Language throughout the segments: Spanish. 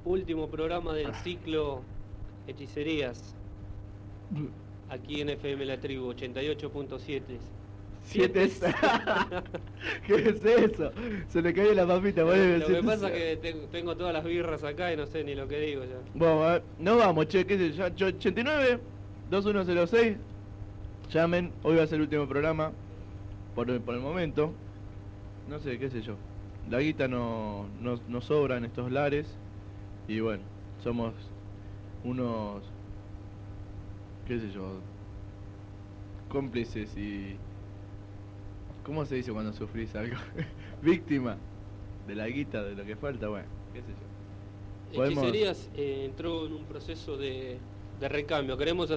último programa del ciclo Hechicerías, aquí en FM La Tribu, 88.7. ¿7? ¿Qué es eso? Se le cayó la papita. Lo que pasa es que tengo todas las birras acá y no sé ni lo que digo ya. Bueno, a ver, no vamos, che, qué sé yo, 89 2106. Llamen, hoy va a ser el último programa por el momento. No sé, qué sé yo. La guita no sobra en estos lares. Y bueno, somos unos, qué sé yo, cómplices y... ¿Cómo se dice cuando sufrís algo? Víctima de la guita, de lo que falta, bueno, qué sé yo. Hechicerías entró en un proceso de recambio. Queríamos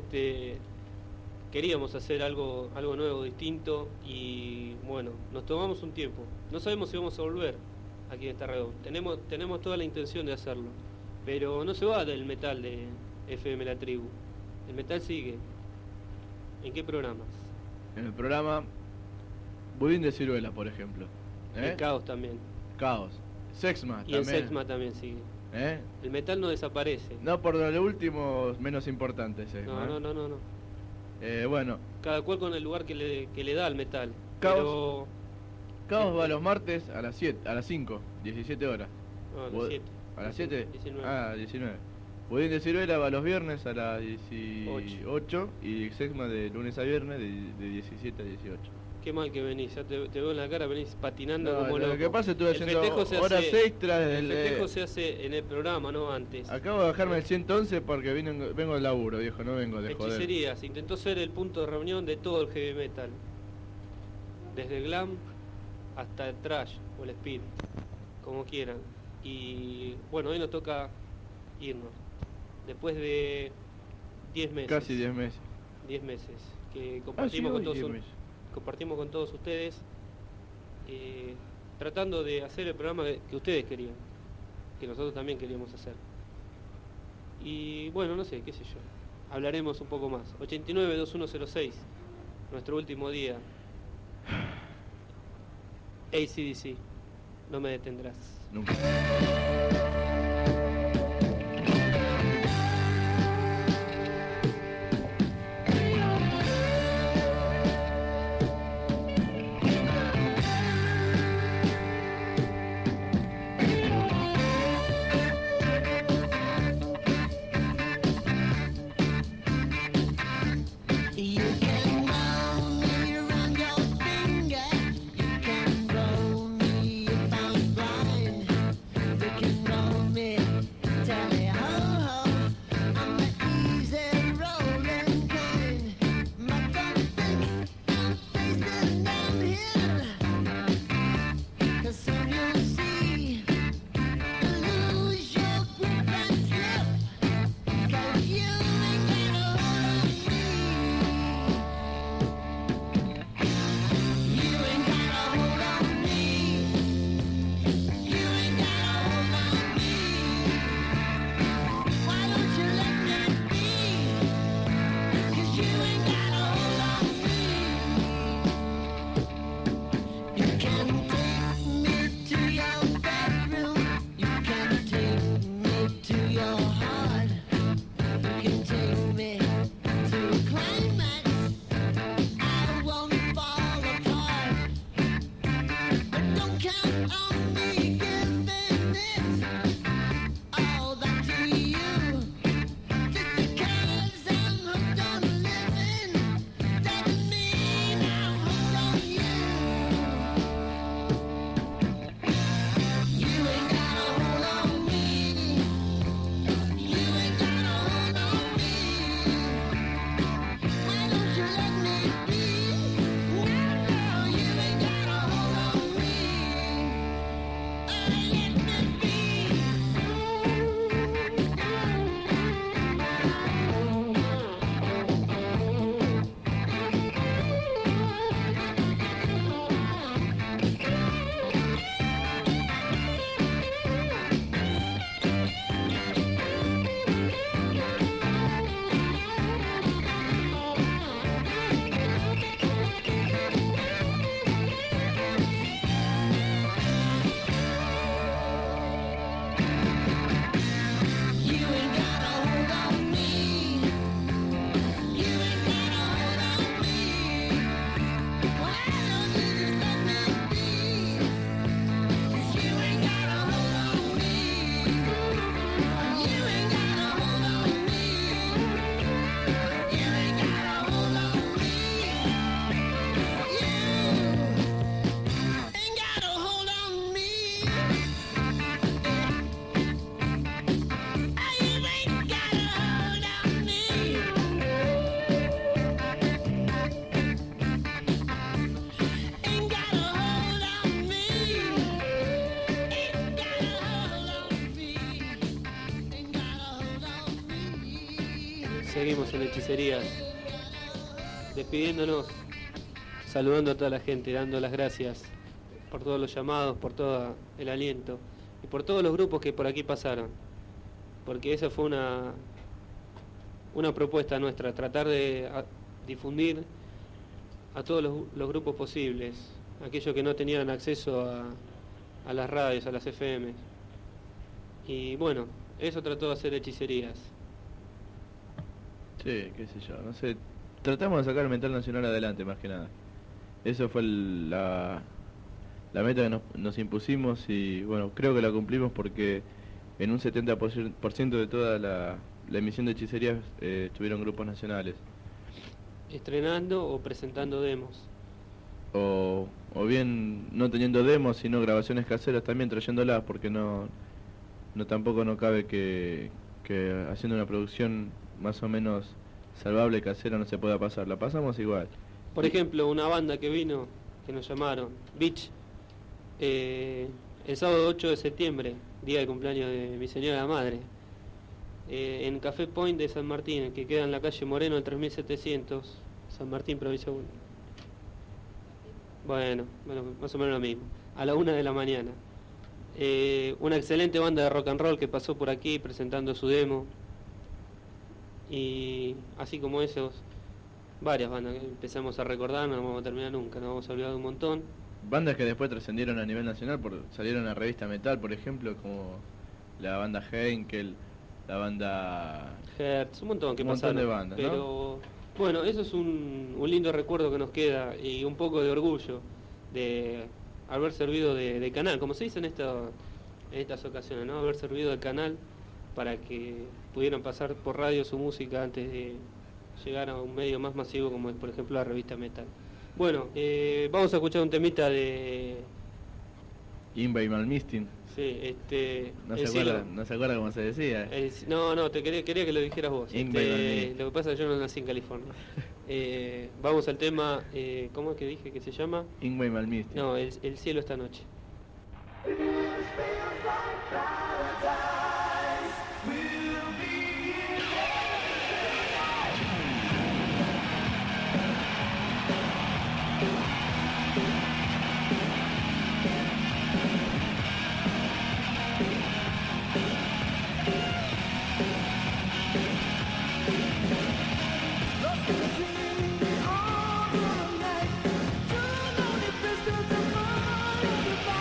hacer algo nuevo, distinto, y bueno, nos tomamos un tiempo. No sabemos si vamos a volver aquí en esta red. Tenemos toda la intención de hacerlo, pero no se va del metal de FM La Tribu. El metal sigue. ¿En qué programas? En el programa Budín de Ciruela, por ejemplo. El Caos también. Caos. Sexma y también. El Sexma también sigue. El metal no desaparece. No por lo último menos importante, Sexma. No. Bueno. Cada cual con el lugar que le da al metal. Caos va los martes a las 5, 17 horas. No, a las 7. ¿A las 7? 19. Ah, 19. Budín de Ciruela va los viernes a las 18 y Sexma de lunes a viernes de 17 a 18. Qué mal que venís, ya te veo en la cara, venís patinando como loco. Lo que pasa es que estuve haciendo horas extras. El festejo se hace en el programa, no antes. Acabo de bajarme el 111 porque vengo del laburo, viejo, no vengo de joder. Hechicerías, intentó ser el punto de reunión de todo el heavy metal. Desde el glam hasta el thrash o el speed, como quieran. Y bueno, hoy nos toca irnos. Después de 10 meses. Casi 10 meses. 10 meses que compartimos compartimos con todos ustedes, tratando de hacer el programa que ustedes querían, que nosotros también queríamos hacer. Y bueno, no sé, qué sé yo, hablaremos un poco más. 89-2106, nuestro último día. AC/DC, no me detendrás. Nunca. Can roll estamos en Hechicerías, despidiéndonos, saludando a toda la gente, dando las gracias por todos los llamados, por todo el aliento y por todos los grupos que por aquí pasaron, porque esa fue una propuesta nuestra, tratar de difundir a todos los grupos posibles, aquellos que no tenían acceso a las radios, a las FM. Y bueno, eso trató de hacer Hechicerías. Sí, qué sé yo, no sé. Tratamos de sacar el metal nacional adelante, más que nada. Eso fue la meta que nos impusimos y bueno, creo que la cumplimos porque en un 70% de toda la emisión de Hechicerías estuvieron grupos nacionales. Estrenando o presentando demos. O bien no teniendo demos, sino grabaciones caseras también trayéndolas, porque tampoco no cabe que haciendo una producción más o menos salvable casera no se pueda pasar. La pasamos igual. Por ejemplo, una banda que vino, que nos llamaron, Beach, el sábado 8 de septiembre, día de cumpleaños de mi señora madre, en Café Point de San Martín, que queda en la calle Moreno, en 3700, San Martín, provincia 1. Bueno, más o menos lo mismo, a la 1 de la mañana. Una excelente banda de rock and roll que pasó por aquí presentando su demo. Y así como esos, varias bandas que empezamos a recordar, no vamos a terminar nunca, nos vamos a olvidar de un montón. Bandas que después trascendieron a nivel nacional, salieron a la revista Metal, por ejemplo, como la banda Henkel, la banda Hertz, un montón que un montón pasaron. de bandas, ¿no? Pero bueno, eso es un lindo recuerdo que nos queda y un poco de orgullo de haber servido de canal, como se dice en estas ocasiones, ¿no? Haber servido de canal para que pudieran pasar por radio su música antes de llegar a un medio más masivo como es, por ejemplo, la revista Metal. Bueno, vamos a escuchar un temita de Ingve Malmsteen. Sí, No se acuerda cómo se decía. No, quería que lo dijeras vos. Lo que pasa es que yo no nací en California. Vamos al tema, ¿cómo es que dije que se llama? Ingve Malmsteen. No, el cielo esta noche. All the night, you know the business of mine.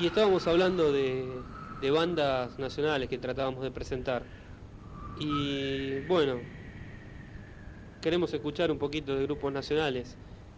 Y estábamos hablando de bandas nacionales que tratábamos de presentar. Y bueno, queremos escuchar un poquito de grupos nacionales.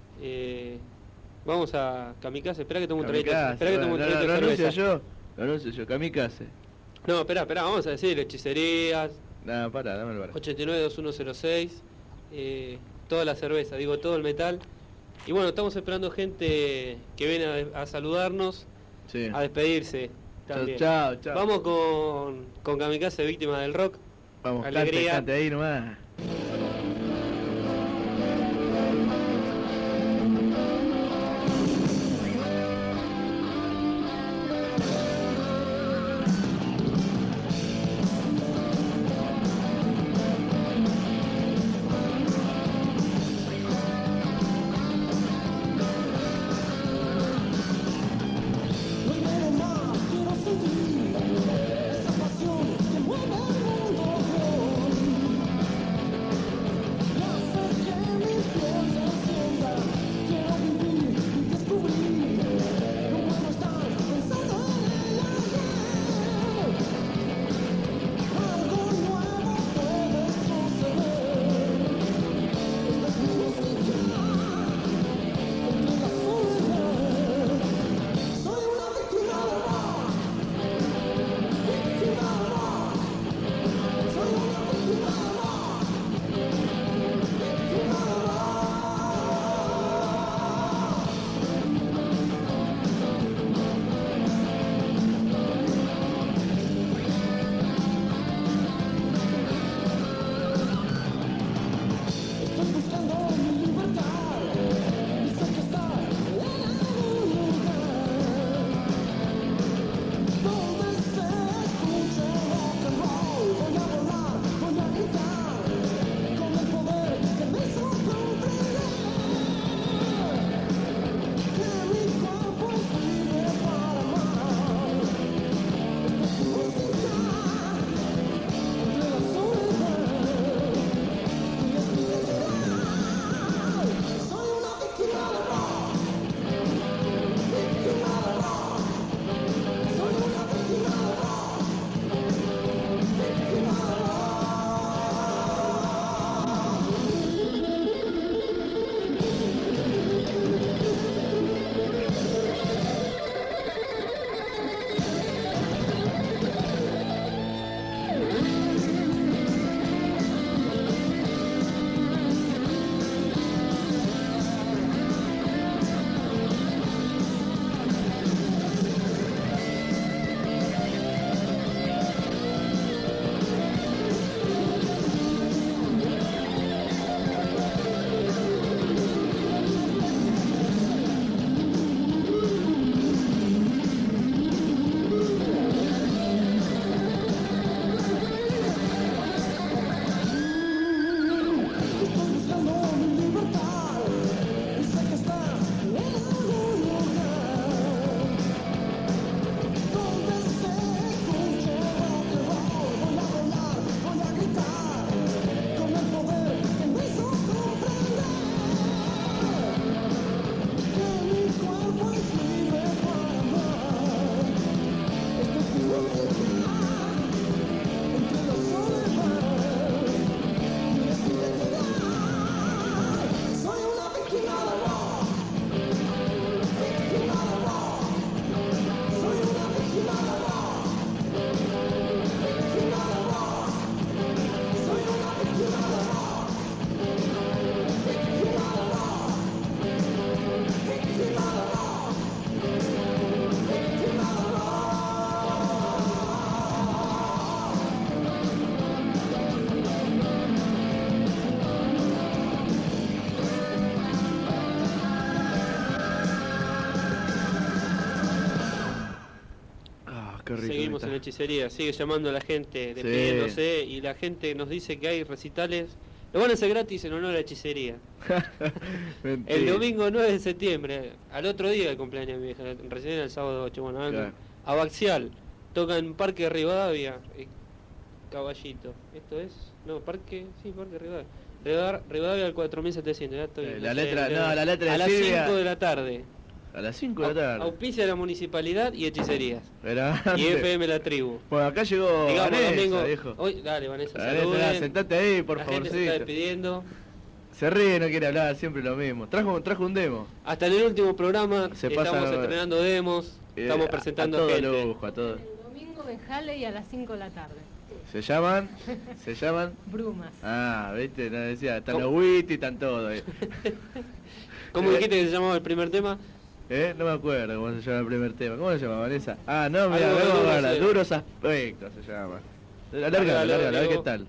Vamos a Kamikaze. Espera que tomo un traguito. Espera que tomo un traguito de cerveza. Lo anuncio yo, Kamikaze. No, espera, vamos a decir Hechicerías. Nada, pará, dame el bar. 892106. Toda la cerveza, digo, todo el metal. Y bueno, estamos esperando gente que viene a saludarnos, sí, a despedirse también. Chao. Vamos con Kamikaze, víctima del rock. Vamos, alegría. cante ahí nomás. Seguimos en Hechicería, sigue llamando a la gente, despidiéndose, sí. Y la gente nos dice que hay recitales, lo van a hacer gratis en honor a Hechicería. El domingo 9 de septiembre, al otro día del cumpleaños de mi vieja, recién el sábado 8, bueno, claro. A Baxial, toca en Parque Rivadavia, Caballito, esto es, no, Parque Rivadavia al 4700, ya estoy, la letra de a las Silvia. 5 de la tarde. A las 5 de la tarde. Auspicia la municipalidad y hechicerías. Grande. Y FM La Tribu. Bueno, acá llegó Digamos, Vanessa, domingo. viejo. Hoy, dale, Vanessa, Vanessa, saluden. sentate ahí, por La favor. gente se está despidiendo. Se ríe, no quiere hablar, siempre lo mismo. Trajo un demo. Hasta en el último programa Se estamos pasa- estrenando demos, estamos presentando a todo gente. lujo, a todo. El domingo en Halley a las 5 de la tarde. ¿Se llaman? ¿Se llaman? Brumas. Ah, viste, no decía, están ¿Cómo? los witty, están todos ahí. ¿Cómo dijiste que se llamaba el primer tema? No me acuerdo cómo se llama el primer tema. ¿Cómo se llama, Vanessa? Ah, no, mira, Algo de luego duros, habla, sí. duros aspectos se llama. Largalo, Alárgalo, a ver Diego. qué tal.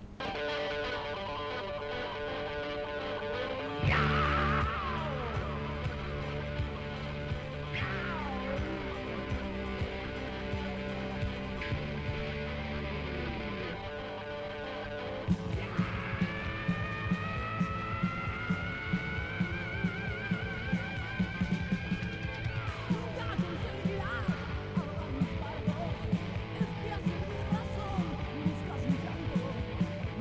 Nunca conseguirás ahorrar mis barcos, espías sin razón, buscas un llanto.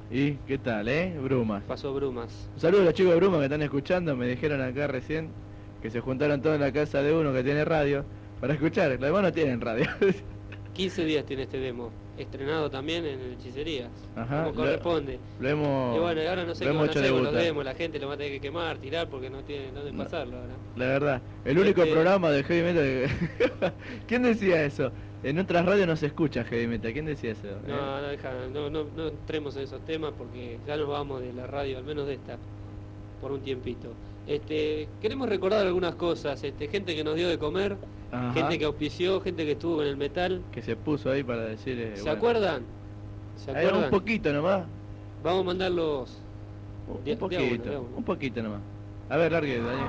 ¿Y qué tal, Brumas. Pasó Brumas. Un saludo a los chicos de Brumas que están escuchando. Me dijeron acá recién que se juntaron todos en la casa de uno que tiene radio para escuchar. Los demás no tienen radio. 15 días tiene este demo. Estrenado también en el Hechicerías. Ajá, Como corresponde. Lo hemos. Y bueno, ahora no sé lo qué hemos van a hecho hacer con los debutar. demos. La gente lo va a tener que quemar, tirar porque no tiene dónde pasarlo ahora. La verdad, el único Este- programa de heavy metal que... ¿Quién decía eso? En otras radios no se escucha heavy metal. ¿Quién decía eso? No entremos en esos temas porque ya nos vamos de la radio, al menos de esta, por un tiempito. Queremos recordar algunas cosas, gente que nos dio de comer, Ajá. gente que auspició, gente que estuvo en el metal. Que se puso ahí para decir... ¿Se acuerdan? ¿Se Ahí, acuerdan? un poquito nomás. Vamos a mandarlos Un de a poquito, uno, de a uno. un poquito nomás. A ver, largue, Daniel.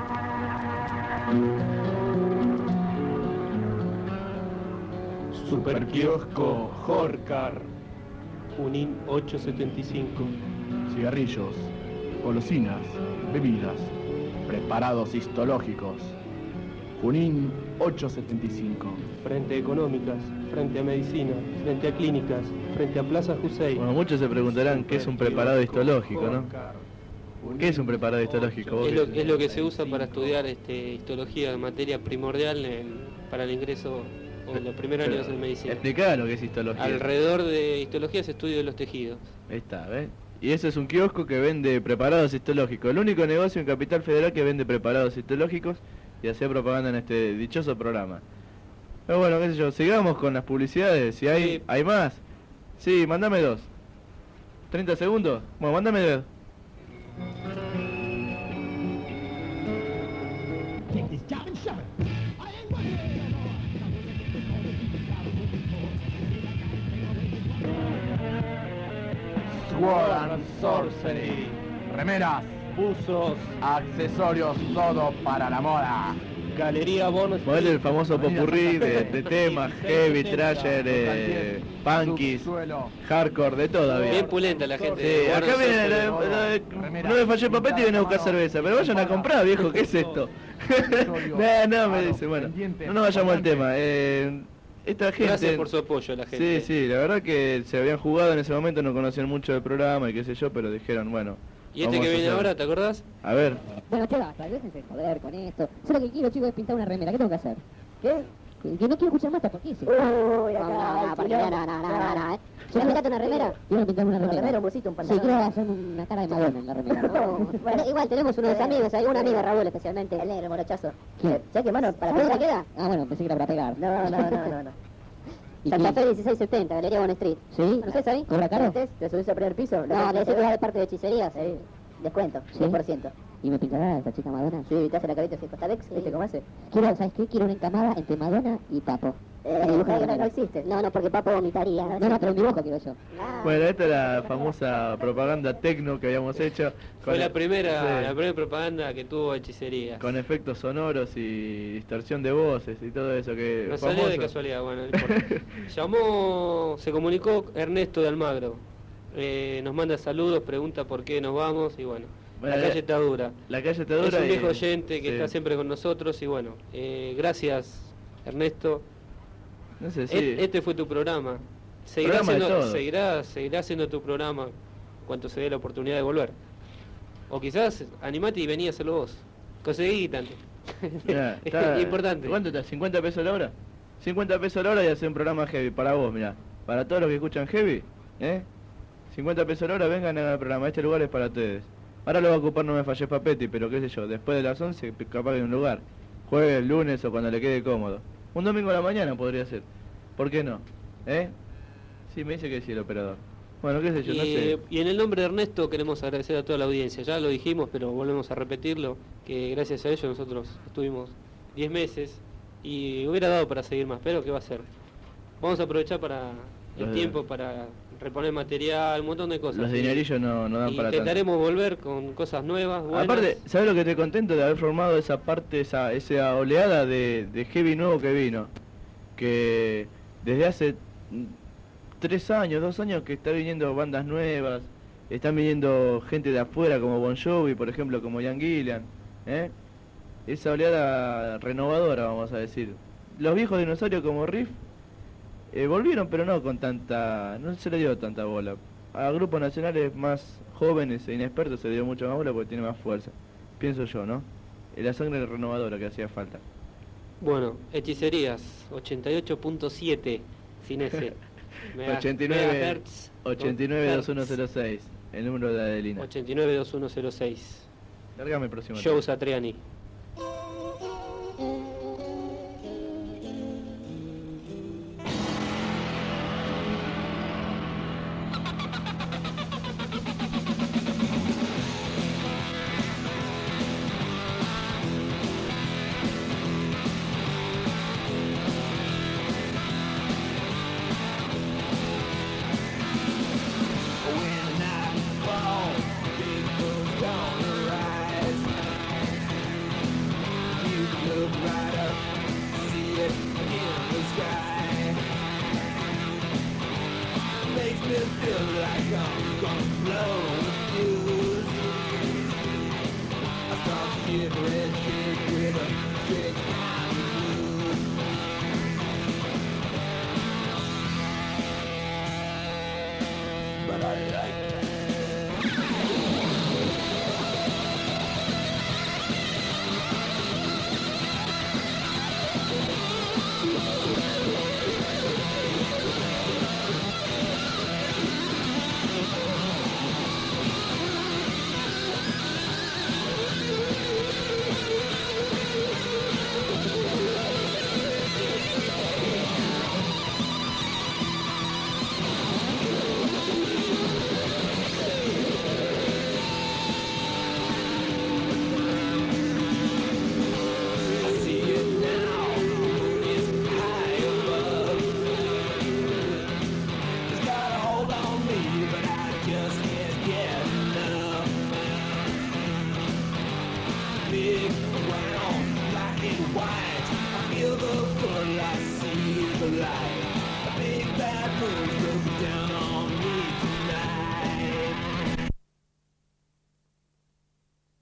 Superkiosco Jorcar. Junín 875. Cigarrillos, golosinas, bebidas, preparados histológicos. Junín 875. Frente a económicas, frente a medicina, frente a clínicas, frente a Plaza Jusey. Bueno, muchos se preguntarán qué es un preparado histológico, ¿no? ¿Qué es un preparado histológico? ¿Vos qué- Es lo que se usa para estudiar histología, materia primordial para el ingreso o los primeros Pero, años en medicina. Explicá lo que es histología. Alrededor de histología se estudio de los tejidos. Ahí está, ¿ves? Y ese es un kiosco que vende preparados histológicos. El único negocio en Capital Federal que vende preparados histológicos y hacía propaganda en este dichoso programa. Pero bueno, qué sé yo, sigamos con las publicidades. Si hay, Sí. ¿hay más? Sí, mándame 2. ¿30 segundos? Bueno, mándame 2. Take this job and shove it. I ain't working. Sword and Sorcery. Remeras, Buzos, accesorios, todo para la moda. Galería Bonos. Modelo el famoso popurrí de temas, heavy, thrasher, punkies, Subsuelo. hardcore, de todo había. Bien pulenta la gente. Sí, de acá Bonos viene Sorcery. no me falló el papete y viene a buscar cerveza, pero vayan a comprar, viejo, ¿qué es esto? no, me dice, bueno, no nos vayamos al tema. Esta gente... Gracias por su apoyo a la gente. Sí, sí, la verdad que se habían jugado en ese momento, no conocían mucho del programa y qué sé yo, pero dijeron, bueno... ¿Y este vamos que a viene hacer- ahora, te acordás? A ver, Bueno, che, basta, déjense joder con esto. Yo lo que quiero, chicos, es pintar una remera. ¿Qué tengo que hacer? ¿Qué? Que no quiero escuchar más hasta qué. Uy, acá, no. ¿Ya pintaste una remera? Quiero pintarme una remera. Un bolsito, un Sí, pantalón. quiero hacer una cara de Madonna en la remera. Bueno, igual tenemos unos amigos, hay un amigo, Raúl especialmente. El negro, morochazo. ¿Quién? ¿Sabes qué, mano? ¿Para pegar queda? Ah, bueno, pensé que era para pegar. No. ¿Y Santa quién? Fe 1670, Galería Bon Street. ¿Sí? ¿Conoces ahí? ¿Cobra caro? ¿Te subís al primer piso? No, le decís de parte de hechicerías, descuento, ¿Sí? 10%. ¿Y me pintará esta chica Madonna? Sí, te hace la carita así, Costadex, ¿viste cómo hace? Quiero, ¿sabes qué? Quiero una encamada entre Madonna y Papo. No existe. No, porque Papo vomitaría. No, pero un dibujo quiero yo. Ah. bueno, esta es la famosa propaganda tecno que habíamos hecho. Fue la primera, sí, la primera propaganda que tuvo Hechicerías. con efectos sonoros y distorsión de voces y todo eso que... No salió de famoso. casualidad, bueno, no importa. Se comunicó Ernesto de Almagro. Nos manda saludos, pregunta por qué nos vamos y bueno, Bueno, la calle está dura. La calle está dura Es un y- viejo oyente que sí. está siempre con nosotros y bueno, gracias Ernesto. No sé, sí. Este fue tu programa. Seguirá Programa de siendo, todo. seguirá siendo tu programa cuando se dé la oportunidad de volver. O quizás animate y vení a hacerlo vos. Conseguí guita. Mirá, Es importante. ¿Cuánto está? ¿50 pesos la hora? 50 pesos la hora y hacer un programa heavy para vos, mirá. Para todos los que escuchan heavy, 50 pesos la hora, vengan a el programa. Este lugar es para ustedes. Ahora lo va a ocupar No Me Falles Papetti, pero qué sé yo, después de las 11 capaz que en un lugar. Jueves, lunes o cuando le quede cómodo. Un domingo a la mañana podría ser. ¿Por qué no? Sí, me dice que sí el operador. Bueno, qué sé yo, no sé. Y en el nombre de Ernesto queremos agradecer a toda la audiencia. Ya lo dijimos, pero volvemos a repetirlo, que gracias a ellos nosotros estuvimos 10 meses y hubiera dado para seguir más, pero ¿qué va a ser? Vamos a aprovechar para el Los- tiempo para reponer material, un montón de cosas. Los dinerillos no dan para tanto. Intentaremos volver con cosas nuevas, buenas. Aparte, ¿sabes lo que estoy contento de haber formado esa parte, esa oleada de heavy nuevo que vino? Que desde hace 3 años, 2 años que está viniendo bandas nuevas, están viniendo gente de afuera como Bon Jovi, por ejemplo, como Ian Gillan, esa oleada renovadora, vamos a decir. Los viejos dinosaurios como Riff volvieron, pero no con tanta, no se le dio tanta bola. a grupos nacionales más jóvenes e inexpertos se le dio mucho más bola porque tiene más fuerza. Pienso yo, ¿no? Es la sangre renovadora que hacía falta. Bueno, hechicerías, 88.7, sin ese. 89 2106, el número de Adelina. 892106. Lárgame el próximo. Joe Satriani. Feel the full, I see the light. A big bad moon